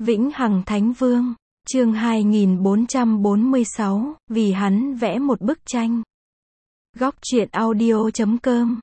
Vĩnh Hằng Thánh Vương, chương 2446, vì hắn vẽ một bức tranh. Góc truyện audio.com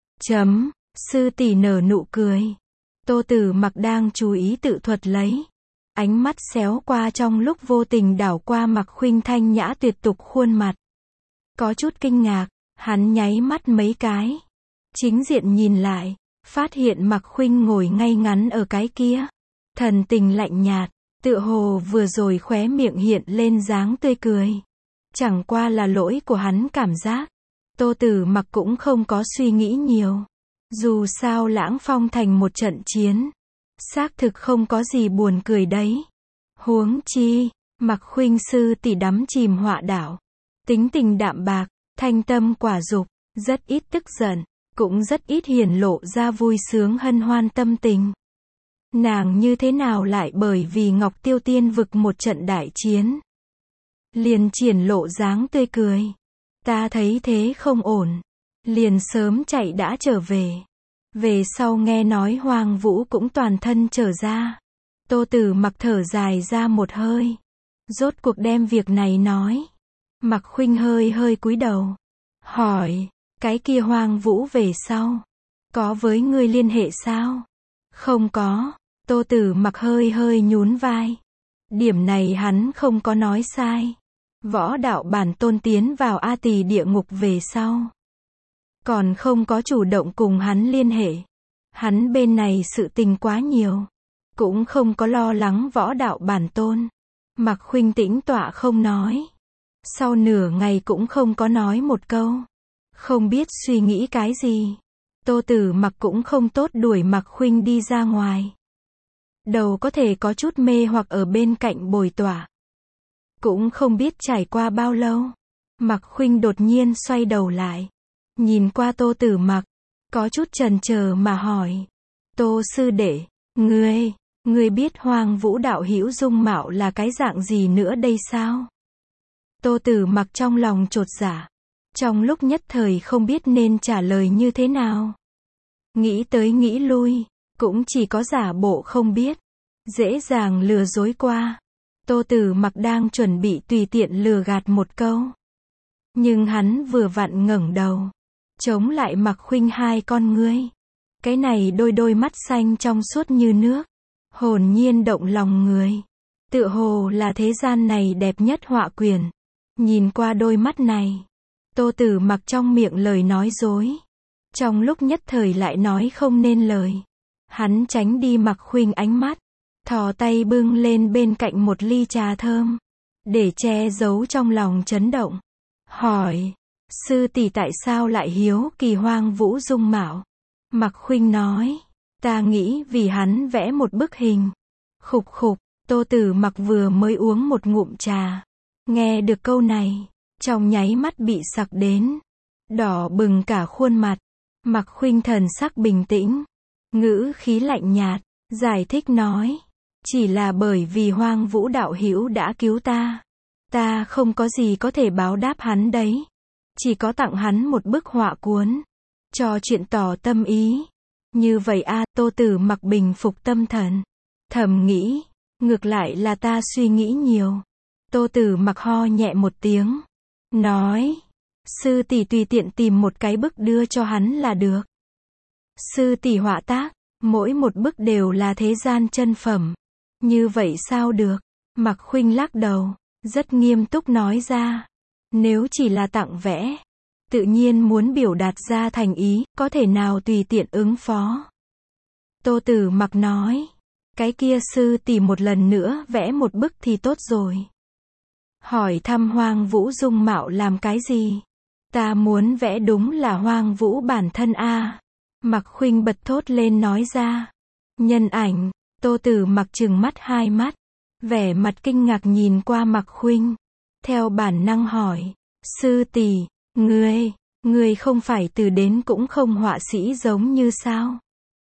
Sư tỷ nở nụ cười. Tô Tử Mặc đang chú ý tự thuật lấy. Ánh mắt xéo qua trong lúc vô tình đảo qua Mạc Khuynh thanh nhã tuyệt tục khuôn mặt. Có chút kinh ngạc, hắn nháy mắt mấy cái. Chính diện nhìn lại, phát hiện Mạc Khuynh ngồi ngay ngắn ở cái kia. Thần tình lạnh nhạt, tựa hồ vừa rồi khóe miệng hiện lên dáng tươi cười. Chẳng qua là lỗi của hắn cảm giác. Tô Tử Mặc cũng không có suy nghĩ nhiều. Dù sao Lãng Phong thành một trận chiến, xác thực không có gì buồn cười đấy. Huống chi, Mạc Khuynh sư tỷ đắm chìm họa đảo. Tính tình đạm bạc, thanh tâm quả dục, rất ít tức giận, cũng rất ít hiển lộ ra vui sướng hân hoan tâm tình. Nàng như thế nào lại bởi vì Ngọc Tiêu Tiên vực một trận đại chiến, liền triển lộ dáng tươi cười. Ta thấy thế không ổn, liền sớm chạy đã trở về. Về sau nghe nói Hoàng Vũ cũng toàn thân trở ra. Tô Tử Mặc thở dài ra một hơi. Rốt cuộc đem việc này nói. Mạc Khuynh hơi hơi cúi đầu. Hỏi, cái kia Hoàng Vũ về sau, có với ngươi liên hệ sao? Không có. Tô Tử Mặc hơi hơi nhún vai. Điểm này hắn không có nói sai. Võ đạo bản tôn tiến vào A Tỳ địa ngục về sau, còn không có chủ động cùng hắn liên hệ. Hắn bên này sự tình quá nhiều, cũng không có lo lắng võ đạo bản tôn. Mạc Khuynh tĩnh tọa không nói. Sau nửa ngày cũng không có nói một câu. Không biết suy nghĩ cái gì. Tô Tử Mặc cũng không tốt đuổi Mạc Khuynh đi ra ngoài. Đầu có thể có chút mê hoặc ở bên cạnh bồi tỏa. Cũng không biết trải qua bao lâu, Mạc Khuynh đột nhiên xoay đầu lại, nhìn qua Tô Tử Mặc, có chút chần chờ mà hỏi. Tô sư đệ, ngươi biết Hoàng Vũ đạo hữu dung mạo là cái dạng gì nữa đây sao? Tô Tử Mặc trong lòng chột dạ, trong lúc nhất thời không biết nên trả lời như thế nào. Nghĩ tới nghĩ lui, cũng chỉ có giả bộ không biết, dễ dàng lừa dối qua. Tô Tử Mặc đang chuẩn bị tùy tiện lừa gạt một câu, nhưng hắn vừa vặn ngẩng đầu, chống lại Mạc Khuynh hai con ngươi. Cái này đôi mắt xanh trong suốt như nước, hồn nhiên động lòng người. Tựa hồ là thế gian này đẹp nhất họa quyển. Nhìn qua đôi mắt này, Tô Tử Mặc trong miệng lời nói dối, trong lúc nhất thời lại nói không nên lời. Hắn tránh đi Mạc Khuynh ánh mắt, thò tay bưng lên bên cạnh một ly trà thơm, để che giấu trong lòng chấn động. Hỏi, sư tỷ tại sao lại hiếu kỳ Hoàng Vũ dung mạo? Mạc Khuynh nói, ta nghĩ vì hắn vẽ một bức hình. Khục khục. Tô Tử Mặc vừa mới uống một ngụm trà, nghe được câu này, trong nháy mắt bị sặc đến, đỏ bừng cả khuôn mặt. Mạc Khuynh thần sắc bình tĩnh, ngữ khí lạnh nhạt, giải thích nói, chỉ là bởi vì Hoàng Vũ đạo hữu đã cứu ta. Ta không có gì có thể báo đáp hắn đấy. Chỉ có tặng hắn một bức họa cuốn, cho chuyện tỏ tâm ý. Như vậy a. Tô Tử Mặc bình phục tâm thần, thầm nghĩ, ngược lại là ta suy nghĩ nhiều. Tô Tử Mặc ho nhẹ một tiếng, nói, sư tỷ tùy tiện tìm một cái bức đưa cho hắn là được. Sư tỷ họa tác, mỗi một bức đều là thế gian chân phẩm. Như vậy sao được? Mạc Khuynh lắc đầu, rất nghiêm túc nói ra. Nếu chỉ là tặng vẽ, tự nhiên muốn biểu đạt ra thành ý, có thể nào tùy tiện ứng phó. Tô Tử Mặc nói, cái kia sư tỷ một lần nữa vẽ một bức thì tốt rồi. Hỏi thăm Hoàng Vũ dung mạo làm cái gì? Ta muốn vẽ đúng là Hoàng Vũ bản thân a. Mạc Khuynh bật thốt lên nói ra. Nhân ảnh. Tô Tử Mặc trừng mắt hai mắt, vẻ mặt kinh ngạc nhìn qua Mạc Khuynh, theo bản năng hỏi, sư tỷ, ngươi không phải từ đến cũng không họa sĩ giống như sao?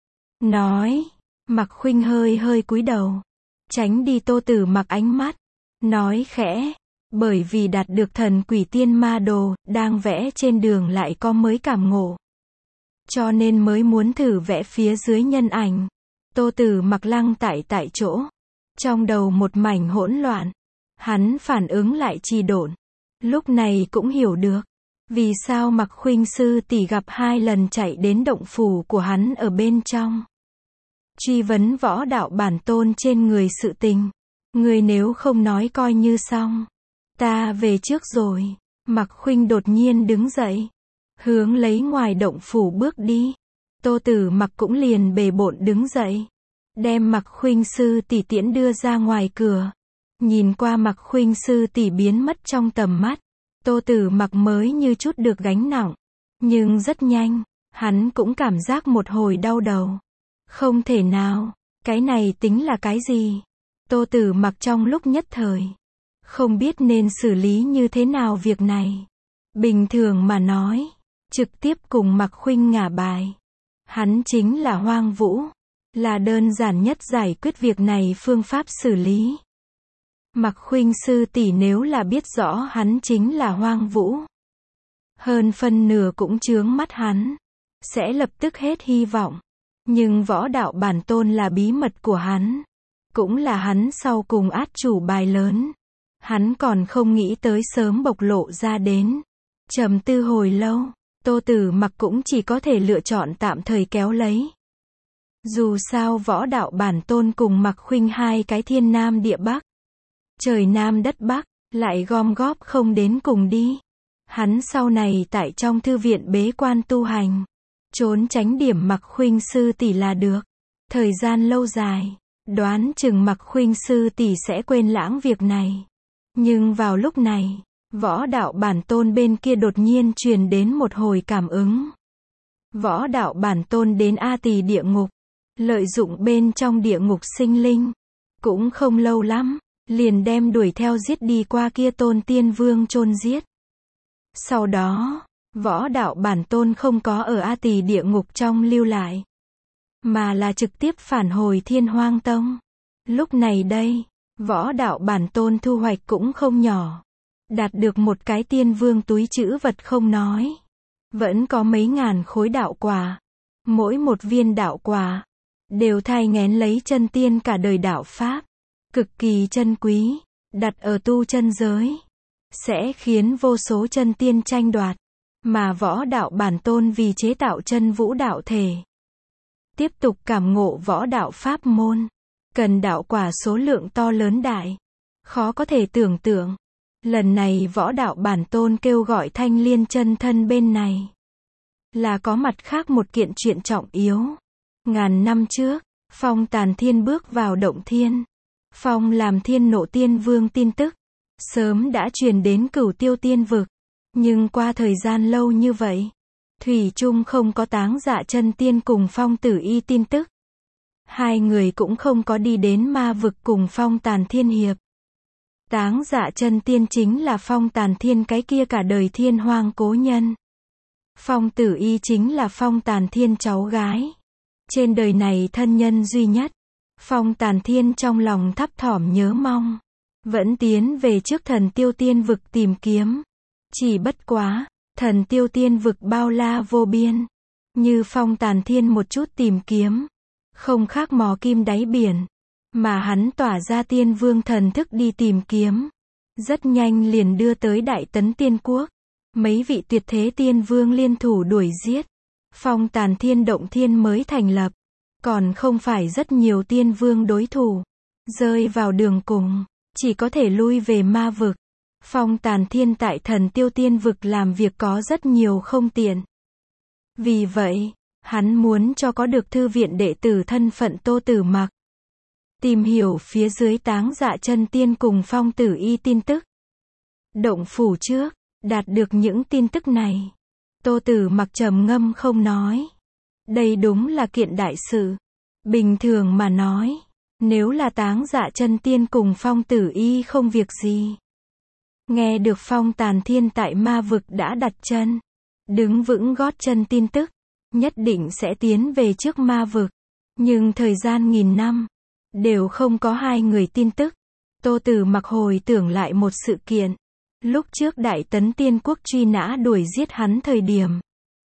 Nói, Mạc Khuynh hơi hơi cúi đầu, tránh đi Tô Tử Mặc ánh mắt, nói khẽ, bởi vì đạt được thần quỷ tiên ma đồ, đang vẽ trên đường lại có mới cảm ngộ, cho nên mới muốn thử vẽ phía dưới nhân ảnh. Tô Tử Mặc lăng tại chỗ, Trong đầu một mảnh hỗn loạn. Hắn phản ứng lại trì độn. Lúc này cũng hiểu được. Vì sao Mạc Khuynh sư tỷ gặp 2 lần chạy đến động phủ của hắn ở bên trong. Truy vấn Võ Đạo Bản Tôn trên người sự tình. Người nếu không nói coi như xong. Ta về trước rồi. Mạc Khuynh đột nhiên đứng dậy. Hướng lấy ngoài động phủ bước đi. Tô Tử Mặc cũng liền bề bộn đứng dậy. Đem Mạc Khuynh sư tỷ tiễn đưa ra ngoài cửa. Nhìn qua Mạc Khuynh sư tỷ biến mất trong tầm mắt. Tô Tử Mặc mới như chút được gánh nặng. Nhưng rất nhanh, hắn cũng cảm giác một hồi đau đầu. Không thể nào, cái này tính là cái gì? Tô Tử Mặc trong lúc nhất thời. Không biết nên xử lý như thế nào việc này. Bình thường mà nói. Trực tiếp cùng Mạc Khuynh ngả bài. Hắn chính là Hoang Vũ. Là đơn giản nhất giải quyết việc này phương pháp xử lý. Mạc Khuynh sư tỷ nếu là biết rõ hắn chính là Hoang Vũ. Hơn phân nửa cũng chướng mắt hắn. Sẽ lập tức hết hy vọng. Nhưng Võ Đạo Bản Tôn là bí mật của hắn. Cũng là hắn sau cùng át chủ bài lớn. Hắn còn không nghĩ tới sớm bộc lộ ra đến. Trầm tư hồi lâu. Tô Tử Mặc cũng chỉ có thể lựa chọn tạm thời kéo lấy. Dù sao Võ Đạo Bản Tôn cùng Mạc Khuynh 2 cái thiên nam địa bắc. Trời nam đất bắc, lại gom góp không đến cùng đi. Hắn sau này tại trong thư viện bế quan tu hành. Trốn tránh điểm Mạc Khuynh sư tỷ là được. Thời gian lâu dài, đoán chừng Mạc Khuynh sư tỷ sẽ quên lãng việc này. Nhưng vào lúc này, Võ Đạo Bản Tôn bên kia đột nhiên truyền đến một hồi cảm ứng. Võ Đạo Bản Tôn đến A Tỳ địa ngục, lợi dụng bên trong địa ngục sinh linh. Cũng không lâu lắm, liền đem đuổi theo giết đi qua kia Tôn Tiên Vương chôn giết. Sau đó, Võ Đạo Bản Tôn không có ở A Tỳ địa ngục trong lưu lại, mà là trực tiếp phản hồi Thiên Hoang Tông. Lúc này đây, Võ Đạo Bản Tôn thu hoạch cũng không nhỏ. Đạt được một cái Tiên Vương túi trữ vật không nói. Vẫn có mấy ngàn khối đạo quả. Mỗi một viên đạo quả đều thai nghén lấy chân tiên cả đời đạo pháp. Cực kỳ chân quý, đặt ở tu chân giới. Sẽ khiến vô số chân tiên tranh đoạt. Mà Võ Đạo Bản Tôn vì chế tạo chân vũ đạo thể. Tiếp tục cảm ngộ võ đạo pháp môn. Cần đạo quả số lượng to lớn đại. Khó có thể tưởng tượng. Lần này Võ Đạo Bản Tôn kêu gọi Thanh Liên chân thân bên này. Là có mặt khác một kiện chuyện trọng yếu. Ngàn năm trước, Phong Tàn Thiên bước vào động thiên. Phong làm Thiên Nộ Tiên Vương tin tức. Sớm đã truyền đến Cửu Tiêu Tiên Vực. Nhưng qua thời gian lâu như vậy, thủy chung không có Táng Dạ Chân Tiên cùng Phong Tử Y tin tức. 2 người cũng không có đi đến ma vực cùng Phong Tàn Thiên hiệp. Táng Dạ Chân Tiên chính là Phong Tàn Thiên cái kia cả đời thiên hoang cố nhân. Phong Tử Y chính là Phong Tàn Thiên cháu gái. Trên đời này thân nhân duy nhất. Phong Tàn Thiên trong lòng thấp thỏm nhớ mong. Vẫn tiến về trước Thần Tiêu Tiên Vực tìm kiếm. Chỉ bất quá, Thần Tiêu Tiên Vực bao la vô biên. Như Phong Tàn Thiên một chút tìm kiếm. Không khác mò kim đáy biển. Mà hắn tỏa ra Tiên Vương thần thức đi tìm kiếm. Rất nhanh liền đưa tới Đại Tấn Tiên Quốc. Mấy vị tuyệt thế Tiên Vương liên thủ đuổi giết. Phong Tàn Thiên động thiên mới thành lập. Còn không phải rất nhiều Tiên Vương đối thủ. Rơi vào đường cùng. Chỉ có thể lui về ma vực. Phong Tàn Thiên tại Thần Tiêu Tiên Vực làm việc có rất nhiều không tiện. Vì vậy, hắn muốn cho có được thư viện đệ tử thân phận Tô Tử Mặc. Tìm hiểu phía dưới Táng Dạ Chân Tiên cùng Phong Tử Y tin tức. Động phủ trước, đạt được những tin tức này. Tô Tử Mặc trầm ngâm không nói. Đây đúng là kiện đại sự. Bình thường mà nói, nếu là Táng Dạ Chân Tiên cùng Phong Tử Y không việc gì. Nghe được Phong Tàn Thiên tại ma vực đã đặt chân, đứng vững gót chân tin tức, nhất định sẽ tiến về trước ma vực. Nhưng thời gian 1000 năm, đều không có 2 người tin tức. Tô Tử Mặc hồi tưởng lại một sự kiện. Lúc trước Đại Tấn Tiên Quốc truy nã đuổi giết hắn thời điểm.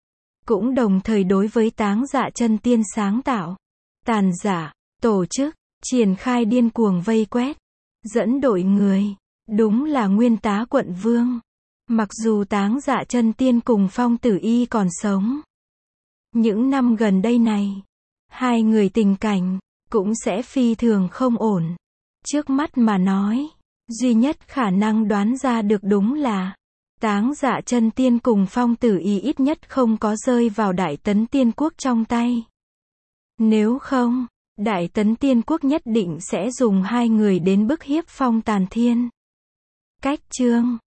Cũng đồng thời đối với Táng Dạ Chân Tiên sáng tạo, tàn giả, tổ chức, triển khai điên cuồng vây quét, dẫn đội người, đúng là nguyên tá quận vương. Mặc dù Táng Dạ Chân Tiên cùng Phong Tử Y còn sống, những năm gần đây này, hai người tình cảnh cũng sẽ phi thường không ổn. Trước mắt mà nói, duy nhất khả năng đoán ra được đúng là Táng Dạ Chân Tiên cùng Phong Tử Y ít nhất không có rơi vào Đại Tấn Tiên Quốc trong tay. Nếu không, Đại Tấn Tiên Quốc nhất định sẽ dùng hai người đến bức hiếp Phong Tàn Thiên. Cách chương